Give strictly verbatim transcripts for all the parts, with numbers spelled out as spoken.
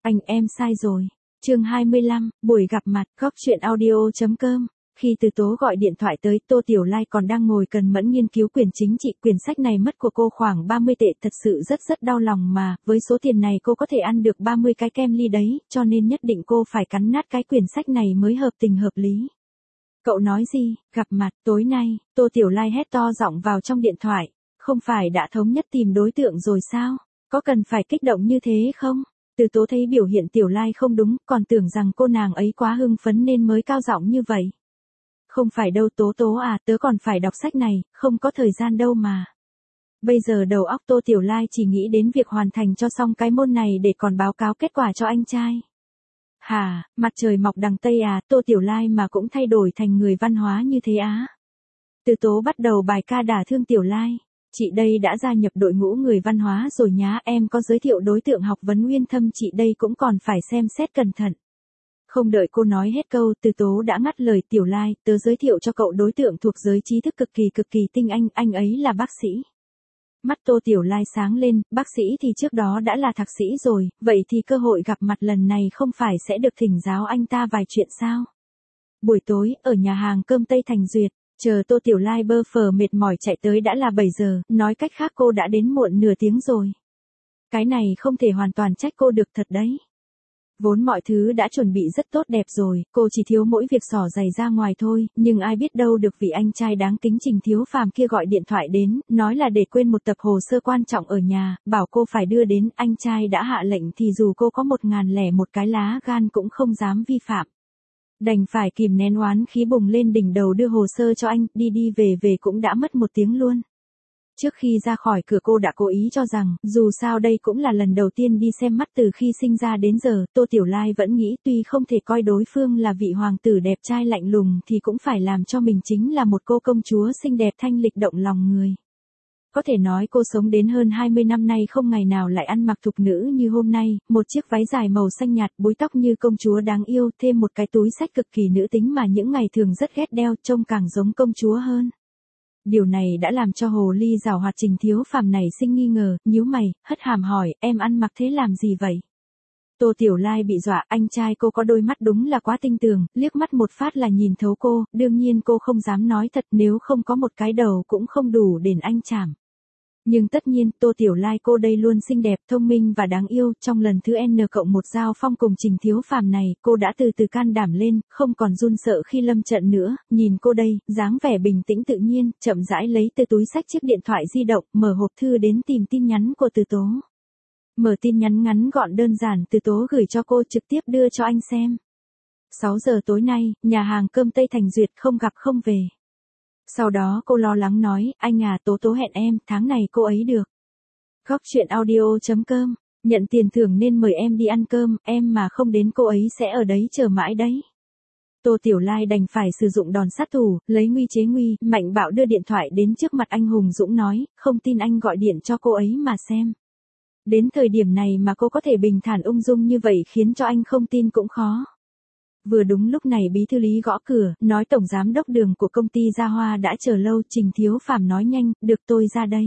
Anh em sai rồi. Chương hai mươi lăm, buổi gặp mặt, góc truyện audio.com. Khi Từ Tố gọi điện thoại tới, Tô Tiểu Lai còn đang ngồi cần mẫn nghiên cứu quyền chính trị. Quyển sách này mất của cô khoảng ba mươi tệ, thật sự rất rất đau lòng mà, với số tiền này cô có thể ăn được ba mươi cái kem ly đấy, cho nên nhất định cô phải cắn nát cái quyển sách này mới hợp tình hợp lý. Cậu nói gì, gặp mặt, tối nay, Tô Tiểu Lai hét to giọng vào trong điện thoại, không phải đã thống nhất tìm đối tượng rồi sao, có cần phải kích động như thế không? Từ Tố thấy biểu hiện Tiểu Lai không đúng, còn tưởng rằng cô nàng ấy quá hưng phấn nên mới cao giọng như vậy. Không phải đâu Tố Tố à, tớ còn phải đọc sách này, không có thời gian đâu mà. Bây giờ đầu óc Tô Tiểu Lai chỉ nghĩ đến việc hoàn thành cho xong cái môn này để còn báo cáo kết quả cho anh trai. Hà, mặt trời mọc đằng Tây à, Tô Tiểu Lai mà cũng thay đổi thành người văn hóa như thế á. Từ Tố bắt đầu bài ca đả thương Tiểu Lai. Chị đây đã gia nhập đội ngũ người văn hóa rồi nhá, em có giới thiệu đối tượng học vấn uyên thâm, chị đây cũng còn phải xem xét cẩn thận. Không đợi cô nói hết câu, Từ Tố đã ngắt lời. Tiểu Lai, tớ giới thiệu cho cậu đối tượng thuộc giới trí thức cực kỳ cực kỳ tinh anh, anh ấy là bác sĩ. Mắt Tô Tiểu Lai sáng lên, bác sĩ thì trước đó đã là thạc sĩ rồi, vậy thì cơ hội gặp mặt lần này không phải sẽ được thỉnh giáo anh ta vài chuyện sao? Buổi tối, ở nhà hàng cơm Tây Thành Duyệt, chờ Tô Tiểu Lai bơ phờ mệt mỏi chạy tới đã là bảy giờ, nói cách khác cô đã đến muộn nửa tiếng rồi. Cái này không thể hoàn toàn trách cô được thật đấy. Vốn mọi thứ đã chuẩn bị rất tốt đẹp rồi, cô chỉ thiếu mỗi việc xỏ giày ra ngoài thôi, nhưng ai biết đâu được vị anh trai đáng kính Trình Thiếu Phàm kia gọi điện thoại đến, nói là để quên một tập hồ sơ quan trọng ở nhà, bảo cô phải đưa đến. Anh trai đã hạ lệnh thì dù cô có một ngàn lẻ một cái lá gan cũng không dám vi phạm. Đành phải kìm nén oán khí bùng lên đỉnh đầu đưa hồ sơ cho anh, đi đi về về cũng đã mất một tiếng luôn. Trước khi ra khỏi cửa cô đã cố ý cho rằng, dù sao đây cũng là lần đầu tiên đi xem mắt từ khi sinh ra đến giờ, Tô Tiểu Lai vẫn nghĩ tuy không thể coi đối phương là vị hoàng tử đẹp trai lạnh lùng thì cũng phải làm cho mình chính là một cô công chúa xinh đẹp thanh lịch động lòng người. Có thể nói cô sống đến hơn hai mươi năm nay không ngày nào lại ăn mặc thục nữ như hôm nay, một chiếc váy dài màu xanh nhạt, búi tóc như công chúa đáng yêu, thêm một cái túi xách cực kỳ nữ tính mà những ngày thường rất ghét đeo, trông càng giống công chúa hơn. Điều này đã làm cho hồ ly giảo hoạt Trình Thiếu Phàm này sinh nghi ngờ, nhíu mày, hất hàm hỏi, em ăn mặc thế làm gì vậy? Tô Tiểu Lai bị dọa, anh trai cô có đôi mắt đúng là quá tinh tường, liếc mắt một phát là nhìn thấu cô, đương nhiên cô không dám nói thật, nếu không có một cái đầu cũng không đủ để anh chảm. Nhưng tất nhiên, Tô Tiểu Lai cô đây luôn xinh đẹp, thông minh và đáng yêu, trong lần thứ N cộng một giao phong cùng Trình Thiếu Phàm này, cô đã từ từ can đảm lên, không còn run sợ khi lâm trận nữa, nhìn cô đây, dáng vẻ bình tĩnh tự nhiên, chậm rãi lấy từ túi xách chiếc điện thoại di động, mở hộp thư đến tìm tin nhắn của Từ Tố. Mở tin nhắn ngắn gọn đơn giản, Từ Tố gửi cho cô trực tiếp đưa cho anh xem. sáu giờ tối nay, nhà hàng cơm Tây Thành Duyệt, không gặp không về. Sau đó cô lo lắng nói, anh à, Tố Tố hẹn em, tháng này cô ấy được. Góc truyện audio.com, nhận tiền thưởng nên mời em đi ăn cơm, em mà không đến cô ấy sẽ ở đấy chờ mãi đấy. Tô Tiểu Lai đành phải sử dụng đòn sát thủ, lấy nguy chế nguy, mạnh bạo đưa điện thoại đến trước mặt anh Hùng Dũng nói, không tin anh gọi điện cho cô ấy mà xem. Đến thời điểm này mà cô có thể bình thản ung dung như vậy khiến cho anh không tin cũng khó. Vừa đúng lúc này bí thư Lý gõ cửa, nói tổng giám đốc Đường của công ty Gia Hoa đã chờ lâu. Trình Thiếu Phàm nói nhanh, được tôi ra đây.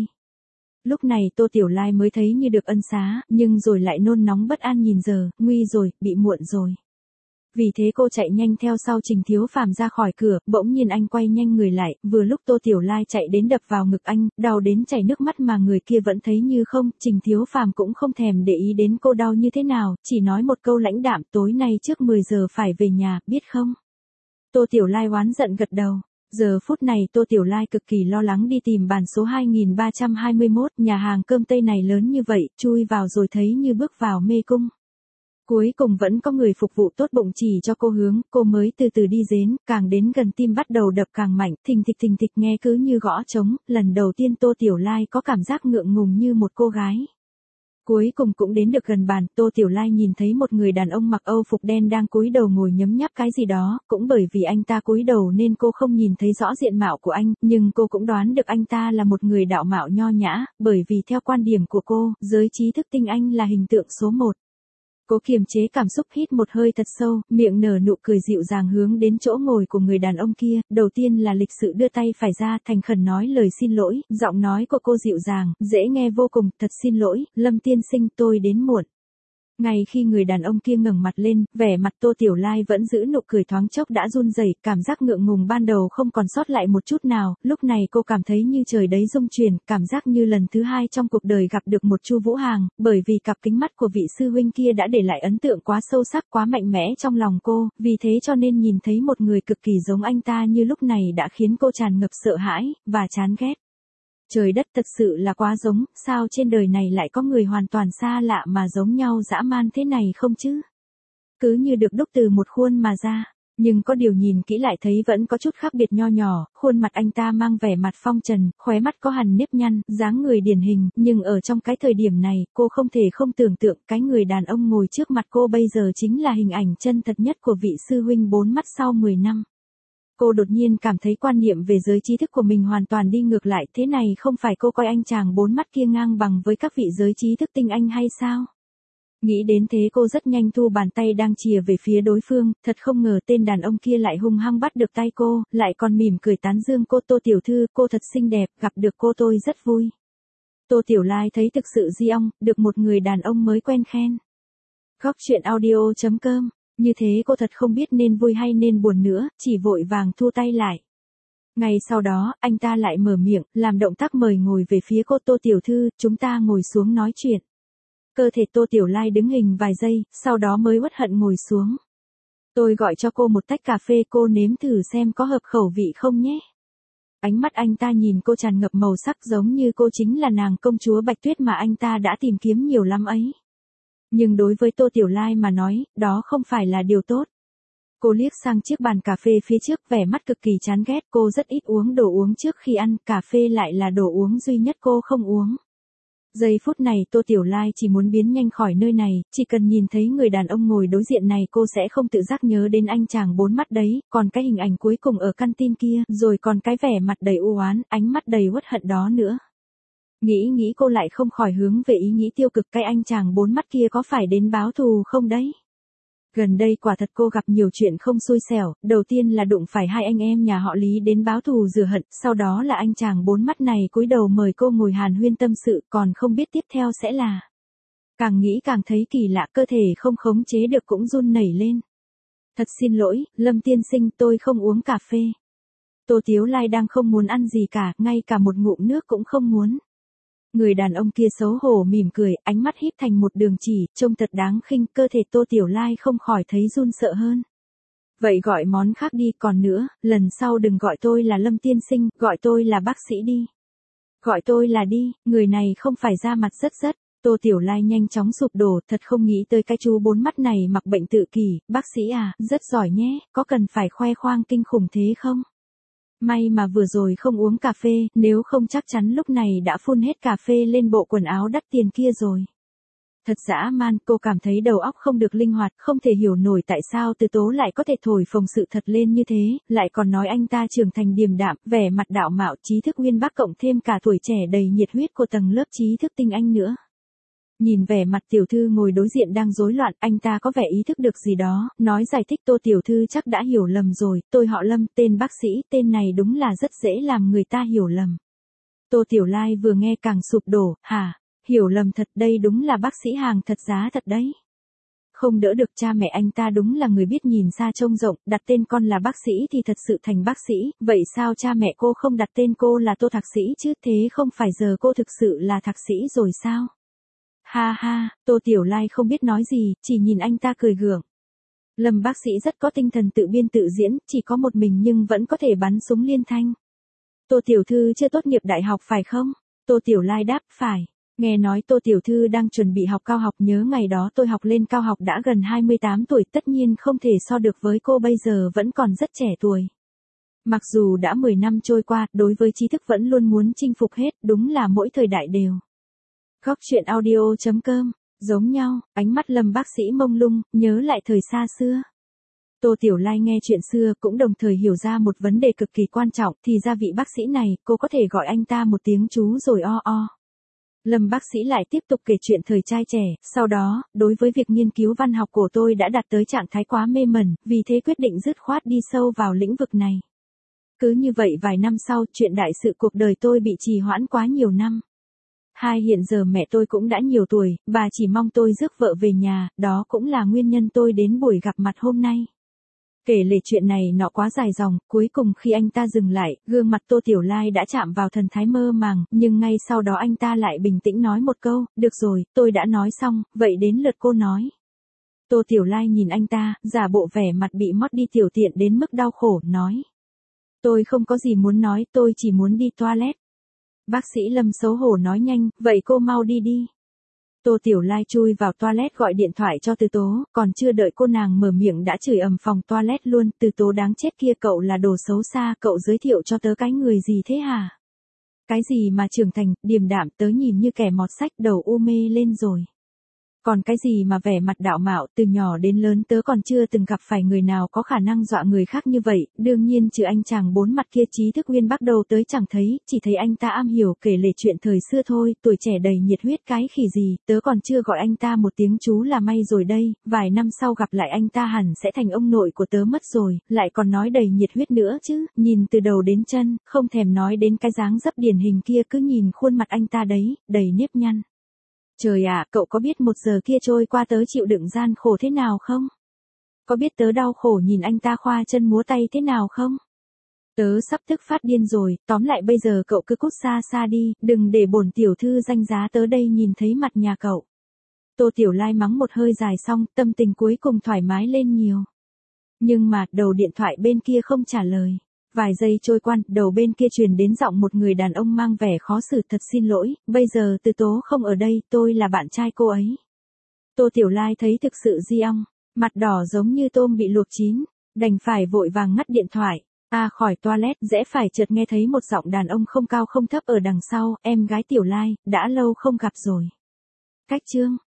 Lúc này Tô Tiểu Lai mới thấy như được ân xá, nhưng rồi lại nôn nóng bất an nhìn giờ, nguy rồi, bị muộn rồi. Vì thế cô chạy nhanh theo sau Trình Thiếu Phàm ra khỏi cửa, bỗng nhiên anh quay nhanh người lại, vừa lúc Tô Tiểu Lai chạy đến đập vào ngực anh, đau đến chảy nước mắt mà người kia vẫn thấy như không. Trình Thiếu Phàm cũng không thèm để ý đến cô đau như thế nào, chỉ nói một câu lãnh đạm, tối nay trước mười giờ phải về nhà, biết không? Tô Tiểu Lai oán giận gật đầu. Giờ phút này Tô Tiểu Lai cực kỳ lo lắng đi tìm bàn số hai nghìn ba trăm hai mươi mốt, nhà hàng cơm Tây này lớn như vậy, chui vào rồi thấy như bước vào mê cung. Cuối cùng vẫn có người phục vụ tốt bụng chỉ cho cô hướng, cô mới từ từ đi đến, càng đến gần tim bắt đầu đập càng mạnh, thình thịch thình thịch nghe cứ như gõ trống, lần đầu tiên Tô Tiểu Lai có cảm giác ngượng ngùng như một cô gái. Cuối cùng cũng đến được gần bàn, Tô Tiểu Lai nhìn thấy một người đàn ông mặc Âu phục đen đang cúi đầu ngồi nhấm nháp cái gì đó, cũng bởi vì anh ta cúi đầu nên cô không nhìn thấy rõ diện mạo của anh, nhưng cô cũng đoán được anh ta là một người đạo mạo nho nhã, bởi vì theo quan điểm của cô, giới trí thức tinh anh là hình tượng số một. Cố kiềm chế cảm xúc hít một hơi thật sâu, miệng nở nụ cười dịu dàng hướng đến chỗ ngồi của người đàn ông kia, đầu tiên là lịch sự đưa tay phải ra, thành khẩn nói lời xin lỗi, giọng nói của cô dịu dàng, dễ nghe vô cùng, thật xin lỗi, Lâm tiên sinh tôi đến muộn. Ngay khi người đàn ông kia ngẩng mặt lên, vẻ mặt Tô Tiểu Lai vẫn giữ nụ cười thoáng chốc đã run rẩy, cảm giác ngượng ngùng ban đầu không còn sót lại một chút nào, lúc này cô cảm thấy như trời đấy rung chuyển, cảm giác như lần thứ hai trong cuộc đời gặp được một Chu Vũ Hàng, bởi vì cặp kính mắt của vị sư huynh kia đã để lại ấn tượng quá sâu sắc, quá mạnh mẽ trong lòng cô, vì thế cho nên nhìn thấy một người cực kỳ giống anh ta như lúc này đã khiến cô tràn ngập sợ hãi và chán ghét. Trời đất, thật sự là quá giống, sao trên đời này lại có người hoàn toàn xa lạ mà giống nhau dã man thế này không chứ? Cứ như được đúc từ một khuôn mà ra, nhưng có điều nhìn kỹ lại thấy vẫn có chút khác biệt nho nhỏ, khuôn mặt anh ta mang vẻ mặt phong trần, khóe mắt có hằn nếp nhăn, dáng người điển hình, nhưng ở trong cái thời điểm này, cô không thể không tưởng tượng cái người đàn ông ngồi trước mặt cô bây giờ chính là hình ảnh chân thật nhất của vị sư huynh bốn mắt sau mười năm. Cô đột nhiên cảm thấy quan niệm về giới trí thức của mình hoàn toàn đi ngược lại, thế này không phải cô coi anh chàng bốn mắt kia ngang bằng với các vị giới trí thức tinh anh hay sao? Nghĩ đến thế cô rất nhanh thu bàn tay đang chìa về phía đối phương, thật không ngờ tên đàn ông kia lại hung hăng bắt được tay cô, lại còn mỉm cười tán dương cô. Tô tiểu thư, cô thật xinh đẹp, gặp được cô tôi rất vui. Tô Tiểu Lai thấy thực sự di ong, được một người đàn ông mới quen khen. Góc truyện audio chấm com. Như thế cô thật không biết nên vui hay nên buồn nữa, chỉ vội vàng thu tay lại. Ngay sau đó, anh ta lại mở miệng, làm động tác mời ngồi về phía cô. Tô tiểu thư, chúng ta ngồi xuống nói chuyện. Cơ thể Tô Tiểu Lai đứng hình vài giây, sau đó mới uất hận ngồi xuống. Tôi gọi cho cô một tách cà phê, cô nếm thử xem có hợp khẩu vị không nhé. Ánh mắt anh ta nhìn cô tràn ngập màu sắc giống như cô chính là nàng công chúa Bạch Tuyết mà anh ta đã tìm kiếm nhiều lắm ấy. Nhưng đối với Tô Tiểu Lai mà nói, đó không phải là điều tốt. Cô liếc sang chiếc bàn cà phê phía trước, vẻ mặt cực kỳ chán ghét, cô rất ít uống đồ uống trước khi ăn, cà phê lại là đồ uống duy nhất cô không uống. Giây phút này Tô Tiểu Lai chỉ muốn biến nhanh khỏi nơi này, chỉ cần nhìn thấy người đàn ông ngồi đối diện này cô sẽ không tự giác nhớ đến anh chàng bốn mắt đấy, còn cái hình ảnh cuối cùng ở căn tin kia, rồi còn cái vẻ mặt đầy u oán, ánh mắt đầy uất hận đó nữa. Nghĩ nghĩ cô lại không khỏi hướng về ý nghĩ tiêu cực, cái anh chàng bốn mắt kia có phải đến báo thù không đấy? Gần đây quả thật cô gặp nhiều chuyện không xui xẻo, đầu tiên là đụng phải hai anh em nhà họ Lý đến báo thù rửa hận, sau đó là anh chàng bốn mắt này cúi đầu mời cô ngồi hàn huyên tâm sự, còn không biết tiếp theo sẽ là. Càng nghĩ càng thấy kỳ lạ, cơ thể không khống chế được cũng run nảy lên. Thật xin lỗi, Lâm tiên sinh, tôi không uống cà phê. Tô Tiểu Lai đang không muốn ăn gì cả, ngay cả một ngụm nước cũng không muốn. Người đàn ông kia xấu hổ mỉm cười, ánh mắt híp thành một đường chỉ, trông thật đáng khinh, cơ thể Tô Tiểu Lai không khỏi thấy run sợ hơn. Vậy gọi món khác đi, còn nữa, lần sau đừng gọi tôi là Lâm tiên sinh, gọi tôi là bác sĩ đi. Gọi tôi là đi, người này không phải ra mặt rất rất. Tô Tiểu Lai nhanh chóng sụp đổ, thật không nghĩ tới cái chú bốn mắt này mặc bệnh tự kỷ, bác sĩ à, rất giỏi nhé, có cần phải khoe khoang kinh khủng thế không? May mà vừa rồi không uống cà phê, nếu không chắc chắn lúc này đã phun hết cà phê lên bộ quần áo đắt tiền kia rồi. Thật dã man, cô cảm thấy đầu óc không được linh hoạt, không thể hiểu nổi tại sao Từ Tố lại có thể thổi phồng sự thật lên như thế, lại còn nói anh ta trưởng thành điềm đạm, vẻ mặt đạo mạo, trí thức uyên bác cộng thêm cả tuổi trẻ đầy nhiệt huyết của tầng lớp trí thức tinh anh nữa. Nhìn vẻ mặt tiểu thư ngồi đối diện đang rối loạn, anh ta có vẻ ý thức được gì đó, nói giải thích. Tô tiểu thư chắc đã hiểu lầm rồi, tôi họ Lâm, tên bác sĩ, tên này đúng là rất dễ làm người ta hiểu lầm. Tô Tiểu Lai vừa nghe càng sụp đổ, hả, hiểu lầm thật, đây đúng là bác sĩ hàng thật giá thật đấy. Không đỡ được, cha mẹ anh ta đúng là người biết nhìn xa trông rộng, đặt tên con là bác sĩ thì thật sự thành bác sĩ, vậy sao cha mẹ cô không đặt tên cô là Tô thạc sĩ chứ, thế không phải giờ cô thực sự là thạc sĩ rồi sao? Ha ha, Tô Tiểu Lai không biết nói gì, chỉ nhìn anh ta cười gượng. Lâm bác sĩ rất có tinh thần tự biên tự diễn, chỉ có một mình nhưng vẫn có thể bắn súng liên thanh. Tô tiểu thư chưa tốt nghiệp đại học phải không? Tô Tiểu Lai đáp, phải. Nghe nói Tô tiểu thư đang chuẩn bị học cao học, nhớ ngày đó tôi học lên cao học đã gần hai mươi tám tuổi, tất nhiên không thể so được với cô, bây giờ vẫn còn rất trẻ tuổi. Mặc dù đã mười năm trôi qua, đối với trí thức vẫn luôn muốn chinh phục hết, đúng là mỗi thời đại đều. Góc truyện audio chấm com, giống nhau, ánh mắt Lâm bác sĩ mông lung, nhớ lại thời xa xưa. Tô Tiểu Lai nghe chuyện xưa cũng đồng thời hiểu ra một vấn đề cực kỳ quan trọng, thì ra vị bác sĩ này, cô có thể gọi anh ta một tiếng chú rồi o o. Lâm bác sĩ lại tiếp tục kể chuyện thời trai trẻ, sau đó, đối với việc nghiên cứu văn học của tôi đã đạt tới trạng thái quá mê mẩn, vì thế quyết định dứt khoát đi sâu vào lĩnh vực này. Cứ như vậy vài năm sau, chuyện đại sự cuộc đời tôi bị trì hoãn quá nhiều năm. Hai hiện giờ mẹ tôi cũng đã nhiều tuổi, bà chỉ mong tôi rước vợ về nhà, đó cũng là nguyên nhân tôi đến buổi gặp mặt hôm nay. Kể lể chuyện này nọ quá dài dòng, cuối cùng khi anh ta dừng lại, gương mặt Tô Tiểu Lai đã chạm vào thần thái mơ màng, nhưng ngay sau đó anh ta lại bình tĩnh nói một câu, được rồi, tôi đã nói xong, vậy đến lượt cô nói. Tô Tiểu Lai nhìn anh ta, giả bộ vẻ mặt bị mót đi tiểu tiện đến mức đau khổ, nói. Tôi không có gì muốn nói, tôi chỉ muốn đi toilet. Bác sĩ Lâm xấu hổ nói nhanh, vậy cô mau đi đi. Tô Tiểu Lai chui vào toilet gọi điện thoại cho Từ Tố, còn chưa đợi cô nàng mở miệng đã chửi ầm phòng toilet luôn, Từ Tố đáng chết kia, cậu là đồ xấu xa, cậu giới thiệu cho tớ cái người gì thế hả? Cái gì mà trưởng thành, điềm đạm, tớ nhìn như kẻ mọt sách, đầu u mê lên rồi. Còn cái gì mà vẻ mặt đạo mạo, từ nhỏ đến lớn tớ còn chưa từng gặp phải người nào có khả năng dọa người khác như vậy, đương nhiên trừ anh chàng bốn mặt kia trí thức uyên bác đầu tới chẳng thấy, chỉ thấy anh ta am hiểu kể lể chuyện thời xưa thôi, tuổi trẻ đầy nhiệt huyết cái khỉ gì, tớ còn chưa gọi anh ta một tiếng chú là may rồi đây, vài năm sau gặp lại anh ta hẳn sẽ thành ông nội của tớ mất rồi, lại còn nói đầy nhiệt huyết nữa chứ, nhìn từ đầu đến chân, không thèm nói đến cái dáng dấp điển hình kia, cứ nhìn khuôn mặt anh ta đấy, đầy nếp nhăn. Trời ạ, cậu có biết một giờ kia trôi qua tớ chịu đựng gian khổ thế nào không? Có biết tớ đau khổ nhìn anh ta khoa chân múa tay thế nào không? Tớ sắp tức phát điên rồi, tóm lại bây giờ cậu cứ cút xa xa đi, đừng để bổn tiểu thư danh giá tớ đây nhìn thấy mặt nhà cậu. Tô Tiểu Lai mắng một hơi dài xong, tâm tình cuối cùng thoải mái lên nhiều. Nhưng mà, đầu điện thoại bên kia không trả lời. Vài giây trôi qua, đầu bên kia truyền đến giọng một người đàn ông mang vẻ khó xử, thật xin lỗi, bây giờ Từ Tố không ở đây, tôi là bạn trai cô ấy. Tô Tiểu Lai thấy thực sự di ong, mặt đỏ giống như tôm bị luộc chín, đành phải vội vàng ngắt điện thoại. À khỏi toilet, rẽ phải chợt nghe thấy một giọng đàn ông không cao không thấp ở đằng sau, em gái Tiểu Lai, đã lâu không gặp rồi. Cách chương